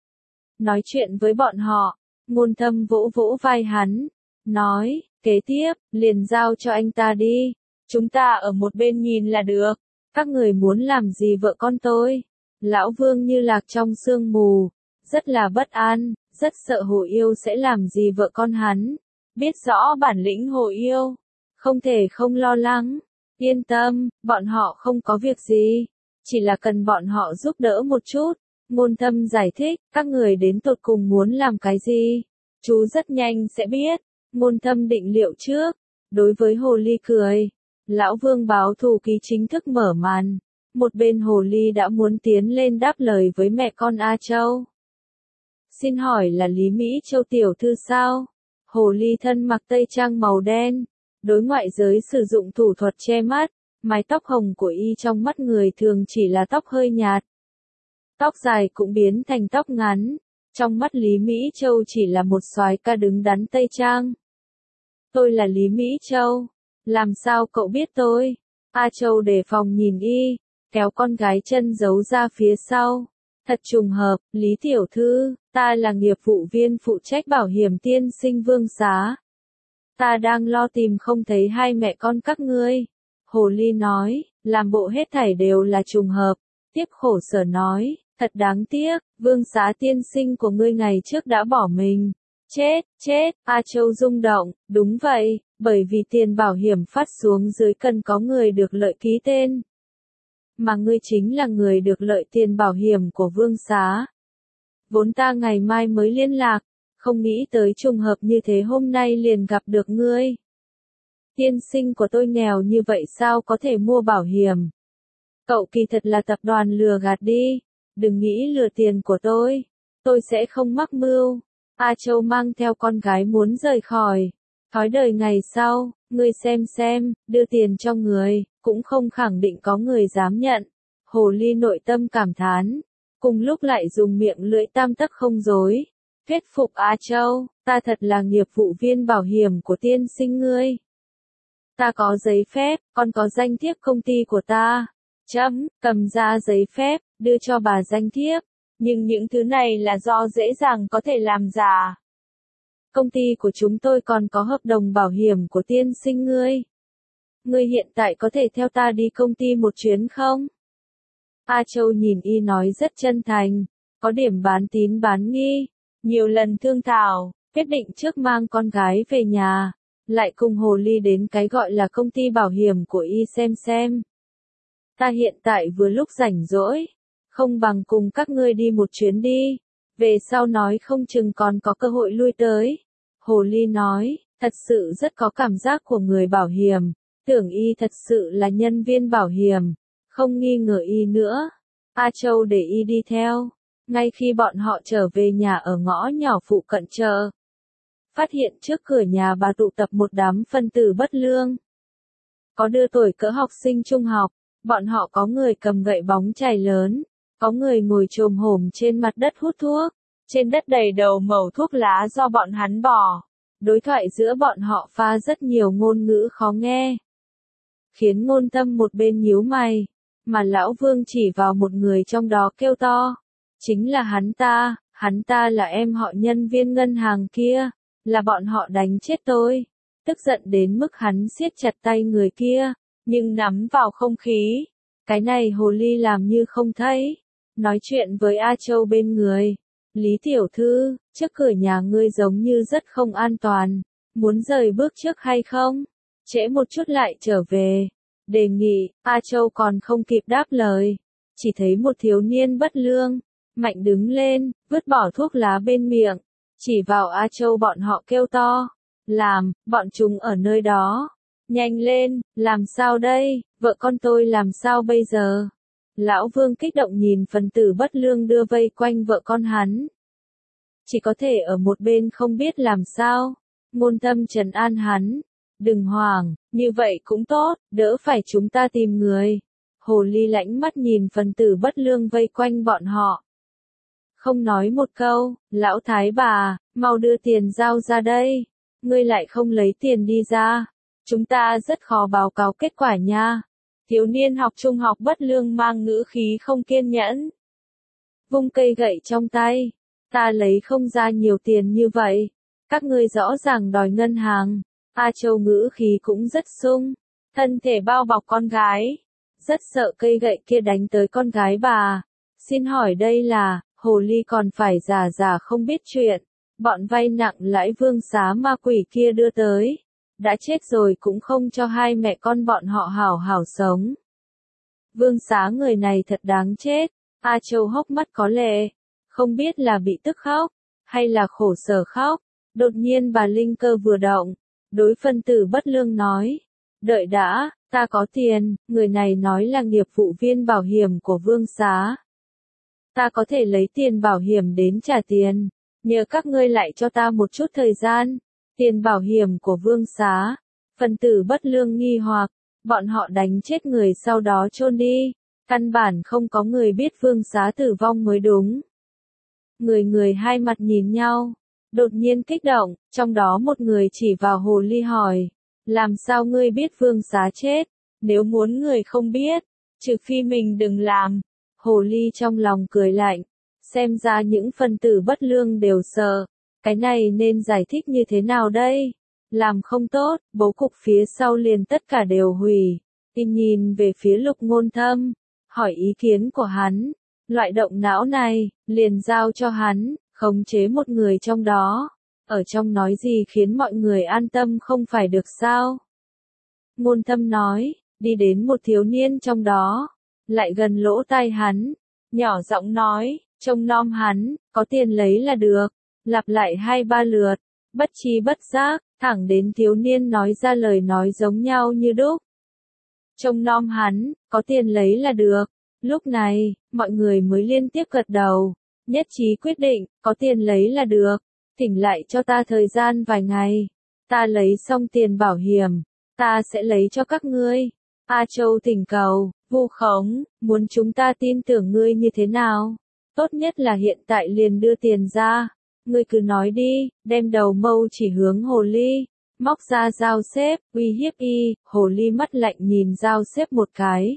Nói chuyện với bọn họ, Ngôn Thâm vỗ vỗ vai hắn. Nói, kế tiếp, liền giao cho anh ta đi. Chúng ta ở một bên nhìn là được. Các người muốn làm gì vợ con tôi? Lão Vương như lạc trong sương mù. Rất là bất an, rất sợ Hồ Yêu sẽ làm gì vợ con hắn. Biết rõ bản lĩnh Hồ Yêu. Không thể không lo lắng. Yên tâm, bọn họ không có việc gì. Chỉ là cần bọn họ giúp đỡ một chút. Ngôn Thâm giải thích, các người đến tột cùng muốn làm cái gì? Chú rất nhanh sẽ biết. Ngôn Thâm định liệu trước. Đối với Hồ ly cười. Lão Vương báo thù ký chính thức mở màn. Một bên Hồ ly đã muốn tiến lên đáp lời với mẹ con A Châu. Xin hỏi là Lý Mỹ Châu tiểu thư sao? Hồ ly thân mặc tây trang màu đen. Đối ngoại giới sử dụng thủ thuật che mắt. Mái tóc hồng của y trong mắt người thường chỉ là tóc hơi nhạt. Tóc dài cũng biến thành tóc ngắn. Trong mắt Lý Mỹ Châu chỉ là một soái ca đứng đắn tây trang. Tôi là Lý Mỹ Châu. Làm sao cậu biết tôi? A Châu đề phòng nhìn y, kéo con gái chân giấu ra phía sau. Thật trùng hợp, Lý tiểu thư, ta là nghiệp vụ viên phụ trách bảo hiểm tiên sinh Vương Xá. Ta đang lo tìm không thấy hai mẹ con các ngươi. Hồ ly nói, làm bộ hết thảy đều là trùng hợp. Tiếp khổ sở nói, thật đáng tiếc, Vương Xá tiên sinh của ngươi ngày trước đã bỏ mình. Chết, chết, A Châu rung động, đúng vậy, bởi vì tiền bảo hiểm phát xuống dưới cần có người được lợi ký tên. Mà ngươi chính là người được lợi tiền bảo hiểm của Vương Xá. Vốn ta ngày mai mới liên lạc, không nghĩ tới trùng hợp như thế hôm nay liền gặp được ngươi. Tiên sinh của tôi nghèo như vậy sao có thể mua bảo hiểm? Cậu kỳ thật là tập đoàn lừa gạt đi, đừng nghĩ lừa tiền của tôi, tôi sẽ không mắc mưu. A Châu mang theo con gái muốn rời khỏi. Thói đời ngày sau, ngươi xem xem, đưa tiền cho người, cũng không khẳng định có người dám nhận. Hồ ly nội tâm cảm thán, cùng lúc lại dùng miệng lưỡi tam tấc không dối. Thuyết phục A Châu, ta thật là nghiệp vụ viên bảo hiểm của tiên sinh ngươi. Ta có giấy phép, còn có danh thiếp công ty của ta. Chấm, cầm ra giấy phép, đưa cho bà danh thiếp. Nhưng những thứ này là do dễ dàng có thể làm giả. Công ty của chúng tôi còn có hợp đồng bảo hiểm của tiên sinh ngươi. Ngươi hiện tại có thể theo ta đi công ty một chuyến không? A Châu nhìn y nói rất chân thành, có điểm bán tín bán nghi. Nhiều lần thương thảo, quyết định trước mang con gái về nhà. lại cùng hồ ly đến cái gọi là công ty bảo hiểm của y xem xem. Ta hiện tại vừa lúc rảnh rỗi, không bằng cùng các ngươi đi một chuyến đi, về sau nói không chừng còn có cơ hội lui tới. Hồ ly nói, thật sự rất có cảm giác của người bảo hiểm, tưởng y thật sự là nhân viên bảo hiểm, không nghi ngờ y nữa. A Châu để y đi theo, ngay khi bọn họ trở về nhà ở ngõ nhỏ phụ cận chợ, phát hiện trước cửa nhà bà tụ tập một đám phân tử bất lương. Có đưa tuổi cỡ học sinh trung học, bọn họ có người cầm gậy bóng chày lớn, có người ngồi chồm hổm trên mặt đất hút thuốc, trên đất đầy đầu mẩu thuốc lá do bọn hắn bỏ. Đối thoại giữa bọn họ pha rất nhiều ngôn ngữ khó nghe, khiến Ngôn Tâm một bên nhíu mày, mà Lão Vương chỉ vào một người trong đó kêu to, chính là hắn ta, hắn ta là em họ nhân viên ngân hàng kia, là bọn họ đánh chết tôi. Tức giận đến mức hắn siết chặt tay người kia, nhưng nắm vào không khí. Cái này hồ ly làm như không thấy, nói chuyện với A Châu bên người. Lý tiểu thư, trước cửa nhà ngươi giống như rất không an toàn, muốn rời bước trước hay không? Trễ một chút lại trở về. Đề nghị, A Châu còn không kịp đáp lời, chỉ thấy một thiếu niên bất lương, mạnh đứng lên, vứt bỏ thuốc lá bên miệng, chỉ vào A Châu bọn họ kêu to, làm, bọn chúng ở nơi đó, nhanh lên, làm sao đây, vợ con tôi làm sao bây giờ? Lão Vương kích động nhìn phần tử bất lương đưa vây quanh vợ con hắn. Chỉ có thể ở một bên không biết làm sao. Ngôn Tâm trấn an hắn. Đừng hoảng, như vậy cũng tốt, đỡ phải chúng ta tìm người. Hồ ly lãnh mắt nhìn phần tử bất lương vây quanh bọn họ. Không nói một câu, lão thái bà, mau đưa tiền giao ra đây. Ngươi lại không lấy tiền đi ra. Chúng ta rất khó báo cáo kết quả nha. Thiếu niên học trung học bất lương mang ngữ khí không kiên nhẫn. Vung cây gậy trong tay. Ta lấy không ra nhiều tiền như vậy. Các ngươi rõ ràng đòi ngân hàng. A Châu ngữ khí cũng rất sung. Thân thể bao bọc con gái. Rất sợ cây gậy kia đánh tới con gái bà. Xin hỏi đây là, hồ ly còn phải già già không biết chuyện. Bọn vay nặng lãi vương xá ma quỷ kia đưa tới. Đã chết rồi cũng không cho hai mẹ con bọn họ hảo hảo sống. Vương xá người này thật đáng chết. A Châu hốc mắt có lệ. Không biết là bị tức khóc, hay là khổ sở khóc. Đột nhiên bà linh cơ vừa động. Đối phân tử bất lương nói. Đợi đã, ta có tiền. Người này nói là nghiệp vụ viên bảo hiểm của vương xá. Ta có thể lấy tiền bảo hiểm đến trả tiền. Nhờ các ngươi lại cho ta một chút thời gian. Tiền bảo hiểm của vương xá. Phân tử bất lương nghi hoặc. Bọn họ đánh chết người sau đó chôn đi. Căn bản không có người biết vương xá tử vong mới đúng. Người người hai mặt nhìn nhau. Đột nhiên kích động, trong đó một người chỉ vào hồ ly hỏi. Làm sao ngươi biết vương xá chết? Nếu muốn người không biết, trừ phi mình đừng làm. Hồ ly trong lòng cười lạnh. Xem ra những phân tử bất lương đều sợ. Cái này nên giải thích như thế nào đây? Làm không tốt, bố cục phía sau liền tất cả đều hủy. Tin nhìn về phía Lục Ngôn Thâm, hỏi ý kiến của hắn. Loại động não này, liền giao cho hắn, khống chế một người trong đó. Ở trong nói gì khiến mọi người an tâm không phải được sao? Ngôn Thâm nói, đi đến một thiếu niên trong đó, lại gần lỗ tai hắn, nhỏ giọng nói, trông nom hắn, có tiền lấy là được. Lặp lại hai ba lượt, bất chi bất giác, thẳng đến thiếu niên nói ra lời nói giống nhau như đúc. Trông nom hắn, có tiền lấy là được. Lúc này, mọi người mới liên tiếp gật đầu, nhất trí quyết định, có tiền lấy là được. Thỉnh lại cho ta thời gian vài ngày. Ta lấy xong tiền bảo hiểm, ta sẽ lấy cho các ngươi. A Châu thỉnh cầu, vu khống, muốn chúng ta tin tưởng ngươi như thế nào? Tốt nhất là hiện tại liền đưa tiền ra. Ngươi cứ nói đi, đem đầu mâu chỉ hướng hồ ly, móc ra dao xếp, uy hiếp y, hồ ly mắt lạnh nhìn dao xếp một cái.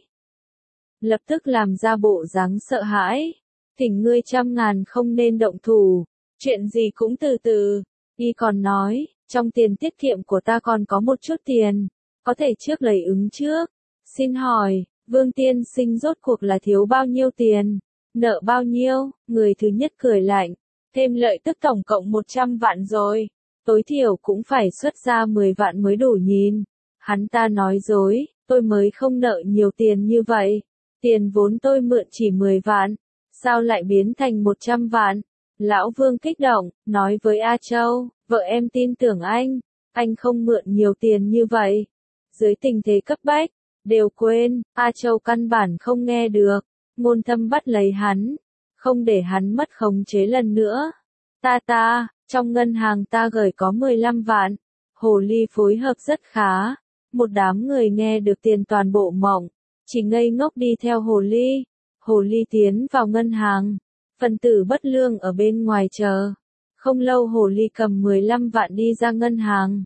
Lập tức làm ra bộ dáng sợ hãi, thỉnh ngươi trăm ngàn không nên động thủ, chuyện gì cũng từ từ. Y còn nói, trong tiền tiết kiệm của ta còn có một chút tiền, có thể trước lấy ứng trước. Xin hỏi, Vương tiên sinh rốt cuộc là thiếu bao nhiêu tiền, nợ bao nhiêu? Người thứ nhất cười lạnh. Thêm lợi tức tổng cộng một trăm vạn rồi. tối thiểu cũng phải xuất ra mười vạn mới đủ nhìn. Hắn ta nói dối, tôi mới không nợ nhiều tiền như vậy. Tiền vốn tôi mượn chỉ mười vạn, sao lại biến thành một trăm vạn? Lão Vương kích động, nói với A Châu, vợ em tin tưởng anh, anh không mượn nhiều tiền như vậy. Dưới tình thế cấp bách, đều quên, A Châu căn bản không nghe được. Ngôn Thâm bắt lấy hắn, không để hắn mất khống chế lần nữa. Ta ta, trong ngân hàng ta gửi có mười lăm vạn. Hồ ly phối hợp rất khá. Một đám người nghe được tiền toàn bộ mộng, chỉ ngây ngốc đi theo hồ ly. Hồ ly tiến vào ngân hàng. Phần tử bất lương ở bên ngoài chờ. Không lâu hồ ly cầm mười lăm vạn đi ra ngân hàng.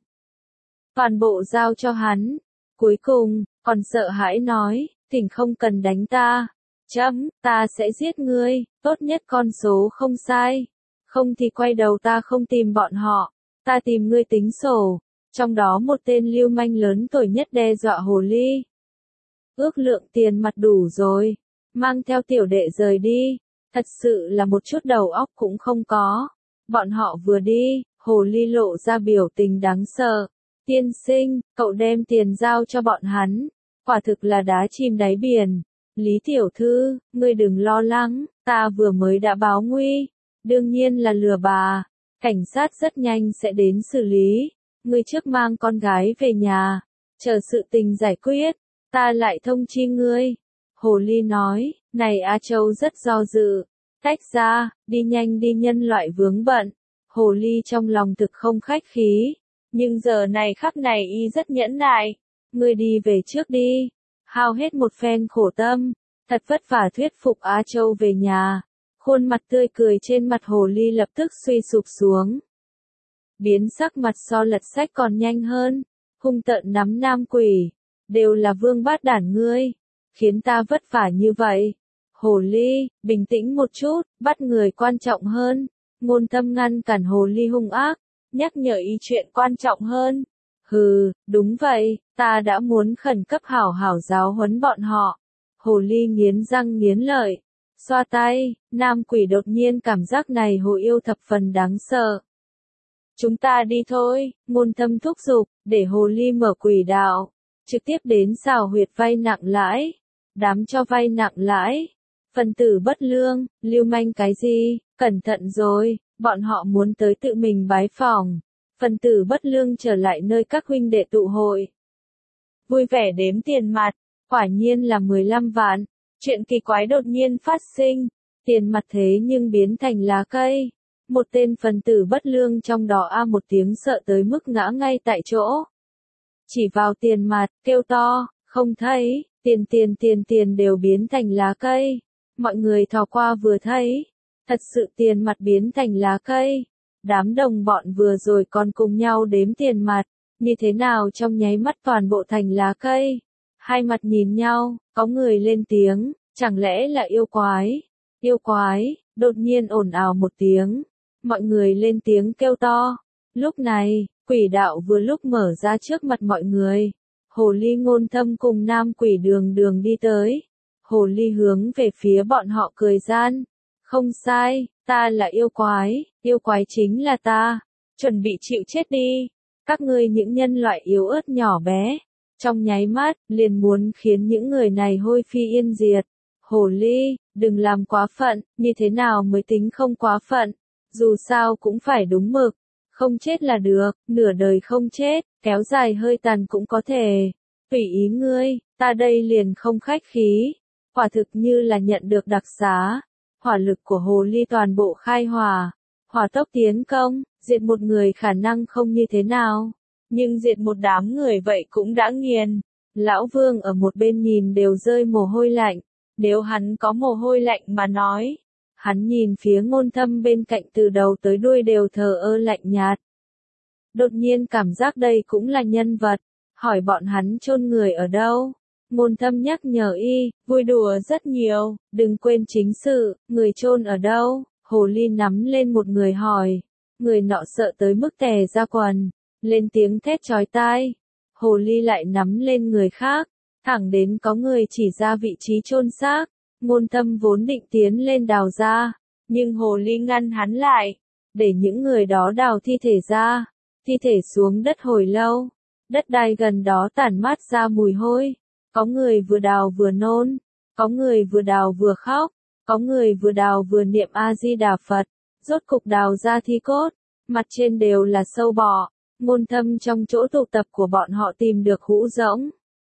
Toàn bộ giao cho hắn. Cuối cùng, còn sợ hãi nói, thỉnh không cần đánh ta. Chấm, ta sẽ giết ngươi, tốt nhất con số không sai. Không thì quay đầu ta không tìm bọn họ, ta tìm ngươi tính sổ. Trong đó một tên lưu manh lớn tuổi nhất đe dọa hồ ly. Ước lượng tiền mặt đủ rồi, mang theo tiểu đệ rời đi. Thật sự là một chút đầu óc cũng không có. Bọn họ vừa đi, hồ ly lộ ra biểu tình đáng sợ. Tiên sinh, cậu đem tiền giao cho bọn hắn. Quả thực là đá chìm đáy biển. Lý tiểu thư, ngươi đừng lo lắng, ta vừa mới đã báo nguy. Đương nhiên là lừa bà. Cảnh sát rất nhanh sẽ đến xử lý. Ngươi trước mang con gái về nhà. Chờ sự tình giải quyết, ta lại thông chi ngươi. Hồ ly nói, này A Châu rất do dự. Tách ra, đi nhanh đi nhân loại vướng bận. Hồ ly trong lòng thực không khách khí. Nhưng giờ này khắc này y rất nhẫn nại. Ngươi đi về trước đi. Hao hết một phen khổ tâm. Thật vất vả thuyết phục A Châu về nhà. Khuôn mặt tươi cười trên mặt hồ ly lập tức suy sụp xuống. Biến sắc mặt so lật sách còn nhanh hơn. Hung tợn nắm nam quỷ. Đều là vương bát đản ngươi. Khiến ta vất vả như vậy. Hồ ly, bình tĩnh một chút, bắt người quan trọng hơn. Ngôn Thâm ngăn cản hồ ly hung ác. Nhắc nhở y chuyện quan trọng hơn. Hừ, đúng vậy, ta đã muốn khẩn cấp hảo hảo giáo huấn bọn họ. Hồ ly nghiến răng nghiến lợi. Xoa tay, nam quỷ đột nhiên cảm giác này hồ yêu thập phần đáng sợ. Chúng ta đi thôi, Ngôn Thâm thúc giục, để hồ ly mở quỷ đạo. Trực tiếp đến xào huyệt vay nặng lãi. Đám cho vay nặng lãi. Phần tử bất lương, lưu manh cái gì, cẩn thận rồi, bọn họ muốn tới tự mình bái phỏng. Phần tử bất lương trở lại nơi các huynh đệ tụ hội. Vui vẻ đếm tiền mặt, quả nhiên là mười lăm vạn. Chuyện kỳ quái đột nhiên phát sinh, tiền mặt thế nhưng biến thành lá cây. Một tên phần tử bất lương trong đó a một tiếng sợ tới mức ngã ngay tại chỗ. Chỉ vào tiền mặt, kêu to, không thấy, tiền tiền tiền tiền đều biến thành lá cây. Mọi người thò qua vừa thấy, thật sự tiền mặt biến thành lá cây. Đám đồng bọn vừa rồi còn cùng nhau đếm tiền mặt, như thế nào trong nháy mắt toàn bộ thành lá cây. Hai mặt nhìn nhau, có người lên tiếng, chẳng lẽ là yêu quái? Yêu quái, đột nhiên ồn ào một tiếng. Mọi người lên tiếng kêu to. Lúc này, quỷ đạo vừa lúc mở ra trước mặt mọi người. Hồ ly Ngôn Thâm cùng nam quỷ đường đường đi tới. Hồ ly hướng về phía bọn họ cười gian. Không sai, ta là yêu quái, yêu quái chính là ta. Chuẩn bị chịu chết đi. Các ngươi những nhân loại yếu ớt nhỏ bé. Trong nháy mắt, liền muốn khiến những người này hôi phi yên diệt. Hồ ly, đừng làm quá phận, như thế nào mới tính không quá phận. Dù sao cũng phải đúng mực. Không chết là được, nửa đời không chết, kéo dài hơi tàn cũng có thể. Tùy ý ngươi, ta đây liền không khách khí. Quả thực như là nhận được đặc xá. Hỏa lực của hồ ly toàn bộ khai hỏa. Hỏa tốc tiến công, diệt một người khả năng không như thế nào. Nhưng diệt một đám người vậy cũng đã nghiền. Lão Vương ở một bên nhìn đều rơi mồ hôi lạnh. Nếu hắn có mồ hôi lạnh mà nói. Hắn nhìn phía Ngôn Thâm bên cạnh từ đầu tới đuôi đều thờ ơ lạnh nhạt. Đột nhiên cảm giác đây cũng là nhân vật. Hỏi bọn hắn chôn người ở đâu. Ngôn Thâm nhắc nhở y, vui đùa rất nhiều, đừng quên chính sự, người chôn ở đâu. Hồ ly nắm lên một người hỏi. Người nọ sợ tới mức tè ra quần. Lên tiếng thét chói tai. Hồ ly lại nắm lên người khác. Thẳng đến có người chỉ ra vị trí chôn xác. Ngôn Thâm vốn định tiến lên đào ra. Nhưng hồ ly ngăn hắn lại. Để những người đó đào thi thể ra. thi thể xuống đất hồi lâu. Đất đai gần đó tản mát ra mùi hôi. Có người vừa đào vừa nôn. Có người vừa đào vừa khóc. Có người vừa đào vừa niệm A-di-đà Phật. Rốt cục đào ra thi cốt. Mặt trên đều là sâu bọ. Ngôn Thâm trong chỗ tụ tập của bọn họ tìm được hũ rỗng.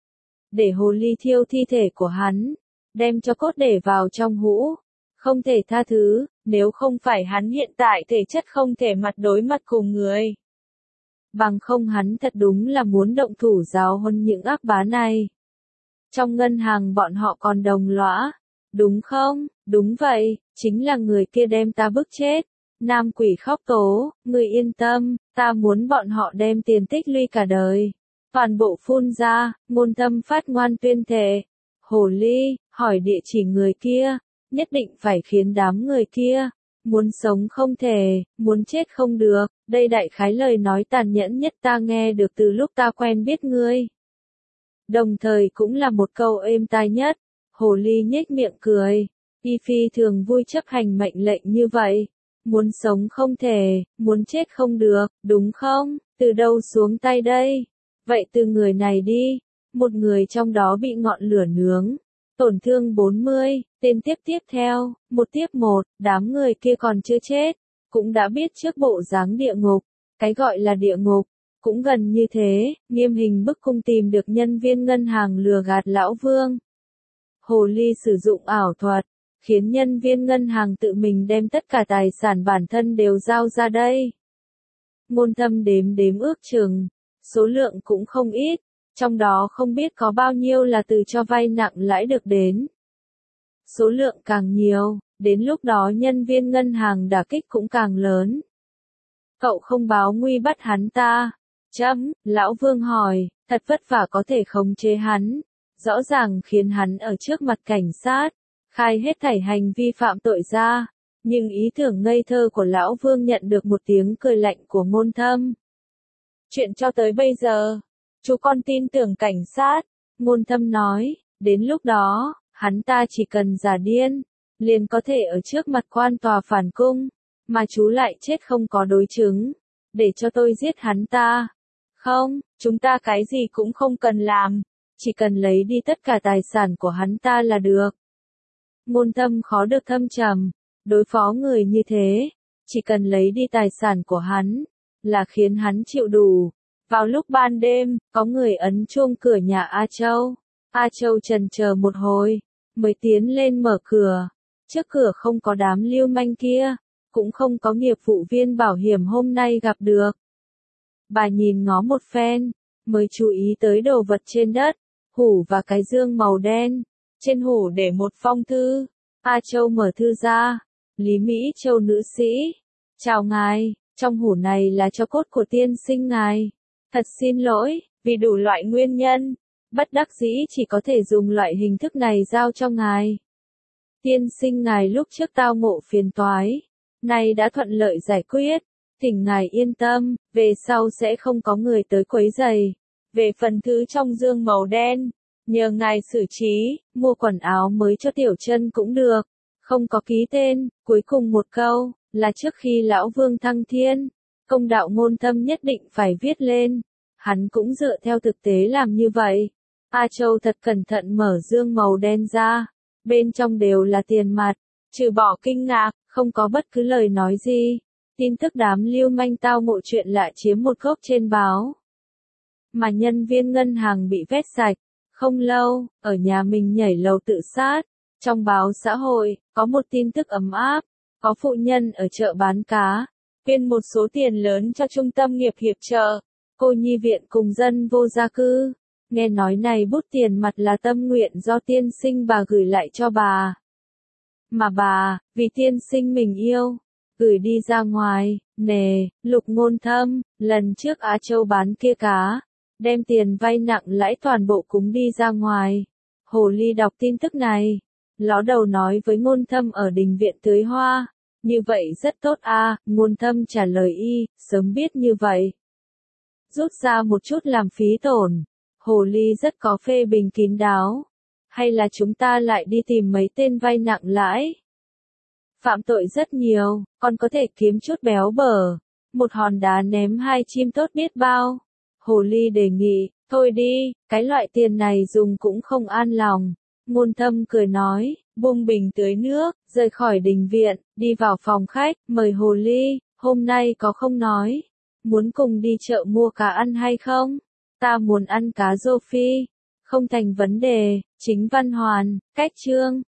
Để hồ ly thiêu thi thể của hắn. Đem cho cốt để vào trong hũ. Không thể tha thứ, nếu không phải hắn hiện tại thể chất không thể mặt đối mặt cùng người. Bằng không hắn thật đúng là muốn động thủ giáo huấn những ác bá này. Trong ngân hàng bọn họ còn đồng lõa. Đúng không? Đúng vậy, chính là người kia đem ta bức chết. Nam quỷ khóc tố, người yên tâm, ta muốn bọn họ đem tiền tích lũy cả đời. Toàn bộ phun ra, Ngôn Thâm phát ngoan tuyên thệ. Hồ ly, hỏi địa chỉ người kia, nhất định phải khiến đám người kia, muốn sống không thể, muốn chết không được, đây đại khái lời nói tàn nhẫn nhất ta nghe được từ lúc ta quen biết ngươi. Đồng thời cũng là một câu êm tai nhất, hồ ly nhếch miệng cười, y phi thường vui chấp hành mệnh lệnh như vậy. Muốn sống không thể, muốn chết không được, đúng không? Từ đâu xuống tay đây? Vậy từ người này đi. Một người trong đó bị ngọn lửa nướng. Tổn thương bốn mươi, tên tiếp tiếp theo, một tiếp một, đám người kia còn chưa chết. Cũng đã biết trước bộ dáng địa ngục. Cái gọi là địa ngục. Cũng gần như thế, nghiêm hình bức cung tìm được nhân viên ngân hàng lừa gạt lão Vương. Hồ ly sử dụng ảo thuật. Khiến nhân viên ngân hàng tự mình đem tất cả tài sản bản thân đều giao ra đây. Ngôn Thâm đếm đếm ước chừng, số lượng cũng không ít, trong đó không biết có bao nhiêu là từ cho vay nặng lãi được đến. Số lượng càng nhiều, đến lúc đó nhân viên ngân hàng đả kích cũng càng lớn. Cậu không báo nguy bắt hắn ta. Chấm, lão Vương hỏi, thật vất vả có thể khống chế hắn, rõ ràng khiến hắn ở trước mặt cảnh sát. Khai hết thảy hành vi phạm tội ra, nhưng ý tưởng ngây thơ của lão Vương nhận được một tiếng cười lạnh của Ngôn Thâm. Chuyện cho tới bây giờ, chú con tin tưởng cảnh sát, Ngôn Thâm nói, đến lúc đó, hắn ta chỉ cần giả điên, liền có thể ở trước mặt quan tòa phản cung, mà chú lại chết không có đối chứng, để cho tôi giết hắn ta. Không, chúng ta cái gì cũng không cần làm, chỉ cần lấy đi tất cả tài sản của hắn ta là được. Ngôn Thâm khó được thâm trầm, đối phó người như thế, chỉ cần lấy đi tài sản của hắn, là khiến hắn chịu đủ. Vào lúc ban đêm, có người ấn chuông cửa nhà A Châu. A Châu chần chờ một hồi, mới tiến lên mở cửa. Trước cửa không có đám lưu manh kia, cũng không có nghiệp vụ viên bảo hiểm hôm nay gặp được. Bà nhìn ngó một phen, mới chú ý tới đồ vật trên đất, hủ và cái dương màu đen. Trên hủ để một phong thư. A Châu mở thư ra. Lý Mỹ Châu nữ sĩ. Chào ngài, trong hủ này là cho cốt của tiên sinh ngài. Thật xin lỗi, vì đủ loại nguyên nhân. Bất đắc dĩ chỉ có thể dùng loại hình thức này giao cho ngài. Tiên sinh ngài lúc trước tao ngộ phiền toái. Nay đã thuận lợi giải quyết. Thỉnh ngài yên tâm, về sau sẽ không có người tới quấy rầy. Về phần thứ trong dương màu đen. Nhờ ngài xử trí, mua quần áo mới cho Tiểu Chân cũng được. Không có ký tên, cuối cùng một câu, là trước khi lão Vương thăng thiên. Công đạo Ngôn Thâm nhất định phải viết lên. Hắn cũng dựa theo thực tế làm như vậy. A Châu thật cẩn thận mở dương màu đen ra. Bên trong đều là tiền mặt. Trừ bỏ kinh ngạc, không có bất cứ lời nói gì. Tin tức đám lưu manh tao ngộ chuyện lại chiếm một góc trên báo. Mà nhân viên ngân hàng bị vét sạch. Không lâu, ở nhà mình nhảy lầu tự sát. Trong báo xã hội, có một tin tức ấm áp. Có phụ nhân ở chợ bán cá. Quyên một số tiền lớn cho trung tâm nghiệp hiệp trợ. Cô nhi viện cùng dân vô gia cư. Nghe nói này bút tiền mặt là tâm nguyện do tiên sinh bà gửi lại cho bà. Mà bà, vì tiên sinh mình yêu, gửi đi ra ngoài, nè, Lục Ngôn Thâm, lần trước Á Châu bán kia cá. Đem tiền vay nặng lãi toàn bộ cúng đi ra ngoài. Hồ ly đọc tin tức này. Ló đầu nói với Ngôn Thâm ở đình viện tưới hoa. Như vậy rất tốt a. À, Ngôn Thâm trả lời y, sớm biết như vậy. Rút ra một chút làm phí tổn. Hồ ly rất có phê bình kín đáo. Hay là chúng ta lại đi tìm mấy tên vay nặng lãi. Phạm tội rất nhiều, còn có thể kiếm chút béo bở. một hòn đá ném hai chim tốt biết bao. Hồ ly đề nghị, thôi đi, cái loại tiền này dùng cũng không an lòng. Ngôn Thâm cười nói, buông bình tưới nước, rời khỏi đình viện, đi vào phòng khách, mời Hồ ly, hôm nay có không nói. Muốn cùng đi chợ mua cá ăn hay không? Ta muốn ăn cá rô phi. Không thành vấn đề, Chính Văn Hoàn, cách chương.